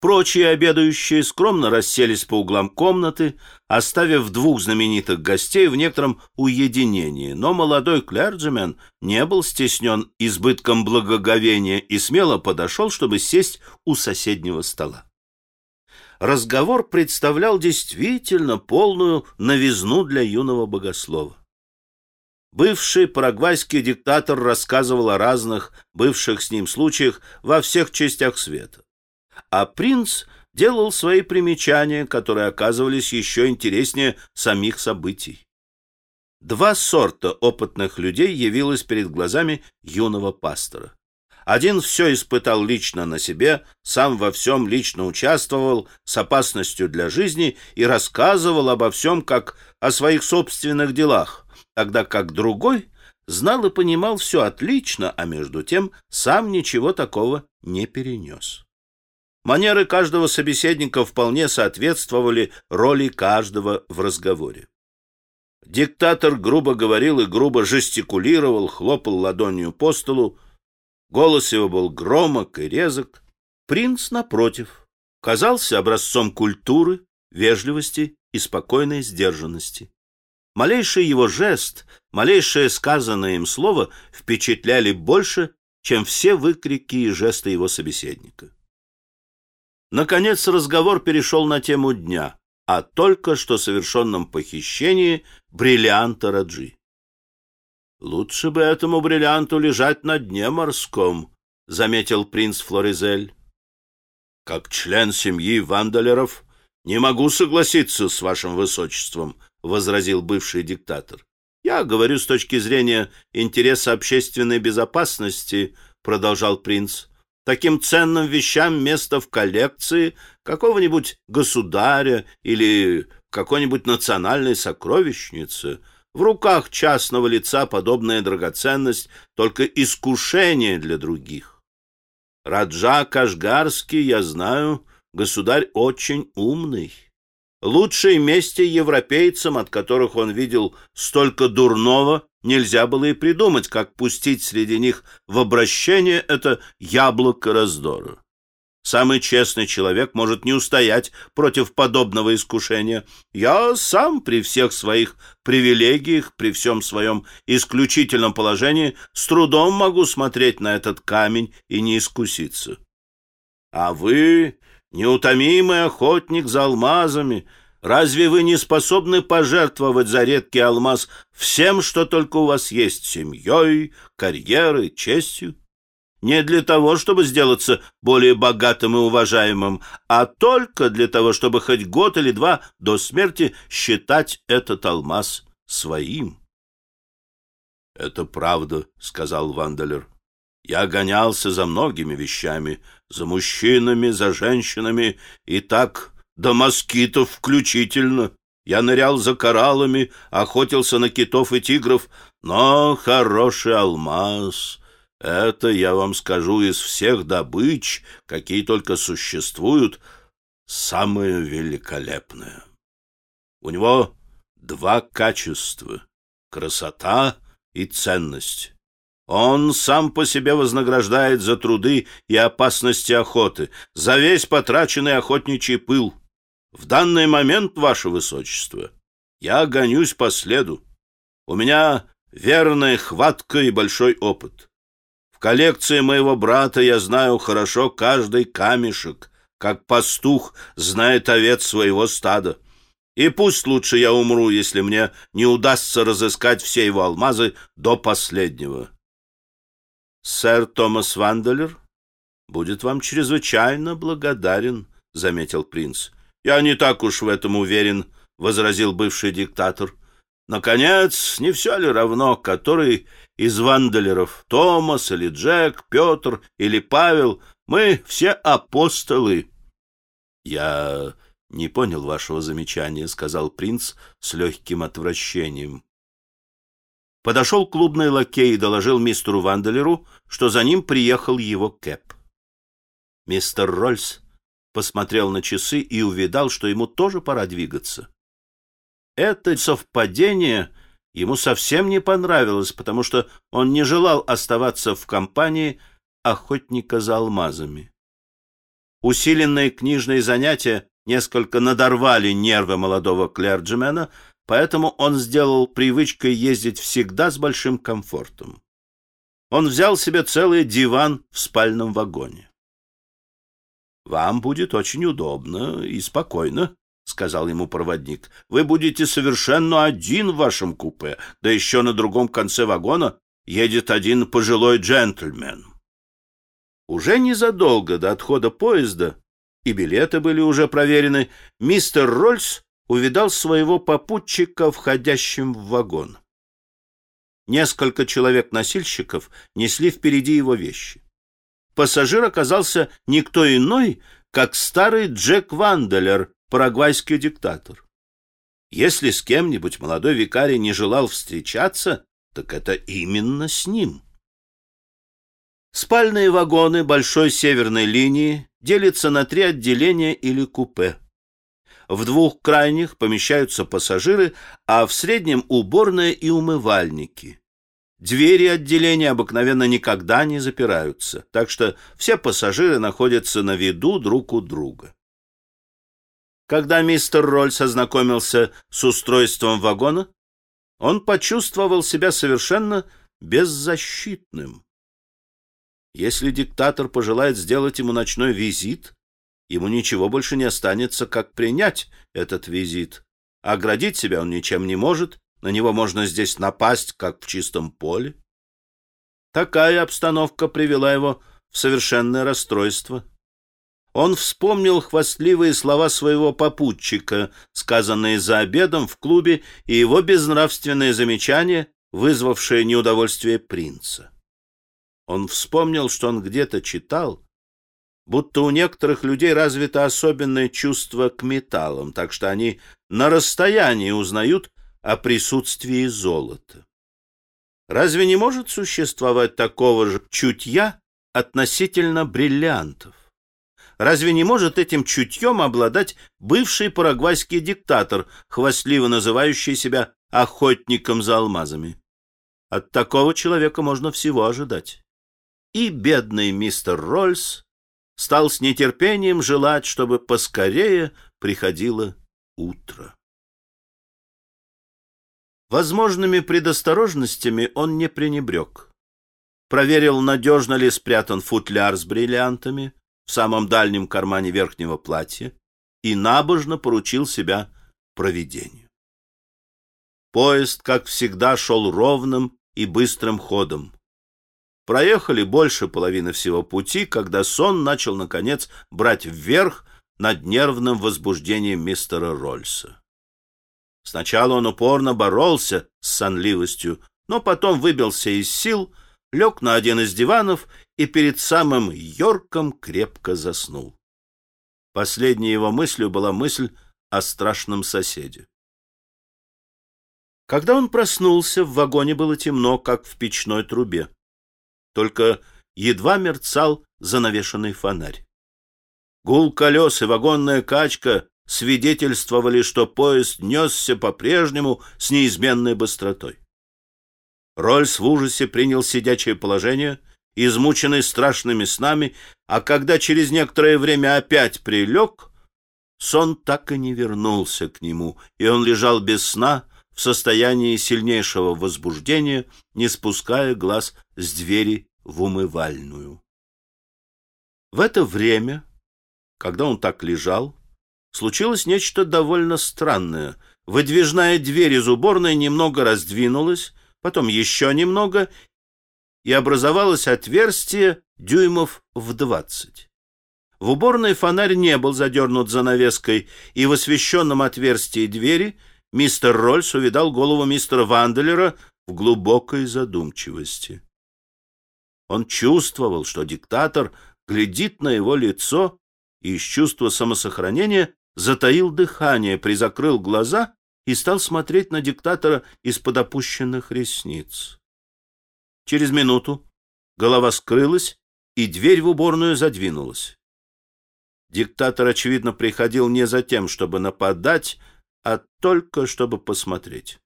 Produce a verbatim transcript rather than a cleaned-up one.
Прочие обедающие скромно расселись по углам комнаты, оставив двух знаменитых гостей в некотором уединении, но молодой клерджимен не был стеснен избытком благоговения и смело подошел, чтобы сесть у соседнего стола. Разговор представлял действительно полную новизну для юного богослова. Бывший парагвайский диктатор рассказывал о разных бывших с ним случаях во всех частях света. А принц делал свои примечания, которые оказывались еще интереснее самих событий. Два сорта опытных людей явилось перед глазами юного пастора. Один все испытал лично на себе, сам во всем лично участвовал с опасностью для жизни и рассказывал обо всем как о своих собственных делах, тогда как другой знал и понимал все отлично, а между тем сам ничего такого не перенес. Манеры каждого собеседника вполне соответствовали роли каждого в разговоре. Диктатор грубо говорил и грубо жестикулировал, хлопал ладонью по столу. Голос его был громок и резок. Принц, напротив, казался образцом культуры, вежливости и спокойной сдержанности. Малейший его жест, малейшее сказанное им слово впечатляли больше, чем все выкрики и жесты его собеседника. Наконец разговор перешел на тему дня, о только что совершенном похищении бриллианта Раджи. «Лучше бы этому бриллианту лежать на дне морском», — заметил принц Флоризель. «Как член семьи Ванделеров не могу согласиться с вашим высочеством», — возразил бывший диктатор. «Я говорю с точки зрения интереса общественной безопасности», — продолжал принц. «Таким ценным вещам место в коллекции какого-нибудь государя или какой-нибудь национальной сокровищницы. В руках частного лица подобная драгоценность — только искушение для других. Раджа Кашгарский, я знаю, государь очень умный. Лучшей мести европейцам, от которых он видел столько дурного, нельзя было и придумать, как пустить среди них в обращение это яблоко раздора. Самый честный человек может не устоять против подобного искушения. Я сам при всех своих привилегиях, при всем своем исключительном положении с трудом могу смотреть на этот камень и не искуситься. А вы, неутомимый охотник за алмазами, разве вы не способны пожертвовать за редкий алмаз всем, что только у вас есть, семьей, карьерой, честью? Не для того, чтобы сделаться более богатым и уважаемым, а только для того, чтобы хоть год или два до смерти считать этот алмаз своим. — Это правда, — сказал Ванделер. — Я гонялся за многими вещами, за мужчинами, за женщинами, и так до москитов включительно. Я нырял за кораллами, охотился на китов и тигров, но хороший алмаз... Это, я вам скажу, из всех добыч, какие только существуют, самое великолепное. У него два качества — красота и ценность. Он сам по себе вознаграждает за труды и опасности охоты, за весь потраченный охотничий пыл. В данный момент, ваше высочество, я гонюсь по следу. У меня верная хватка и большой опыт. В коллекции моего брата я знаю хорошо каждый камешек, как пастух знает овец своего стада. И пусть лучше я умру, если мне не удастся разыскать все его алмазы до последнего. Сэр Томас Ванделер будет вам чрезвычайно благодарен, — заметил принц. — Я не так уж в этом уверен, — возразил бывший диктатор. Наконец, не все ли равно, который из Ванделеров, Томас или Джек, Петр или Павел, мы все апостолы? — Я не понял вашего замечания, — сказал принц с легким отвращением. Подошел клубный лакей и доложил мистеру Ванделеру, что за ним приехал его кэп. Мистер Рольс посмотрел на часы и увидал, что ему тоже пора двигаться. Это совпадение ему совсем не понравилось, потому что он не желал оставаться в компании охотника за алмазами. Усиленные книжные занятия несколько надорвали нервы молодого клерджимена, поэтому он сделал привычкой ездить всегда с большим комфортом. Он взял себе целый диван в спальном вагоне. «Вам будет очень удобно и спокойно», — сказал ему проводник. «Вы будете совершенно один в вашем купе, да еще на другом конце вагона едет один пожилой джентльмен». Уже незадолго до отхода поезда, и билеты были уже проверены, мистер Рольс увидал своего попутчика, входящим в вагон. Несколько человек-носильщиков несли впереди его вещи. Пассажир оказался никто иной, как старый Джек Ванделер, парагвайский диктатор. Если с кем-нибудь молодой викарий не желал встречаться, так это именно с ним. Спальные вагоны большой северной линии делятся на три отделения или купе. В двух крайних помещаются пассажиры, а в среднем уборная и умывальники. Двери отделения обыкновенно никогда не запираются, так что все пассажиры находятся на виду друг у друга. Когда мистер Рольс ознакомился с устройством вагона, он почувствовал себя совершенно беззащитным. Если диктатор пожелает сделать ему ночной визит, ему ничего больше не останется, как принять этот визит. Оградить себя он ничем не может, на него можно здесь напасть, как в чистом поле. Такая обстановка привела его в совершенное расстройство. Он вспомнил хвастливые слова своего попутчика, сказанные за обедом в клубе, и его безнравственные замечания, вызвавшие неудовольствие принца. Он вспомнил, что он где-то читал, будто у некоторых людей развито особенное чувство к металлам, так что они на расстоянии узнают о присутствии золота. Разве не может существовать такого же чутья относительно бриллиантов? Разве не может этим чутьем обладать бывший парагвайский диктатор, хвастливо называющий себя охотником за алмазами? От такого человека можно всего ожидать. И бедный мистер Рольс стал с нетерпением желать, чтобы поскорее приходило утро. Возможными предосторожностями он не пренебрег. Проверил, надежно ли спрятан футляр с бриллиантами в самом дальнем кармане верхнего платья, и набожно поручил себя провидению. Поезд, как всегда, шел ровным и быстрым ходом. Проехали больше половины всего пути, когда сон начал, наконец, брать вверх над нервным возбуждением мистера Рольса. Сначала он упорно боролся с сонливостью, но потом выбился из сил, лег на один из диванов и перед самым Йорком крепко заснул. Последней его мыслью была мысль о страшном соседе. Когда он проснулся, в вагоне было темно, как в печной трубе. Только едва мерцал занавешенный фонарь. Гул колес и вагонная качка свидетельствовали, что поезд несся по-прежнему с неизменной быстротой. Рольс в ужасе принял сидячее положение, измученный страшными снами, а когда через некоторое время опять прилег, сон так и не вернулся к нему, и он лежал без сна, в состоянии сильнейшего возбуждения, не спуская глаз с двери в умывальную. В это время, когда он так лежал, случилось нечто довольно странное. Выдвижная дверь из уборной немного раздвинулась, потом еще немного, и образовалось отверстие дюймов в двадцать. В уборной фонарь не был задернут занавеской, и в освещенном отверстии двери мистер Рольс увидал голову мистера Ванделера в глубокой задумчивости. Он чувствовал, что диктатор глядит на его лицо, и из чувства самосохранения затаил дыхание, призакрыл глаза и стал смотреть на диктатора из-под опущенных ресниц. Через минуту голова скрылась, и дверь в уборную задвинулась. Диктатор, очевидно, приходил не за тем, чтобы нападать, а только чтобы посмотреть.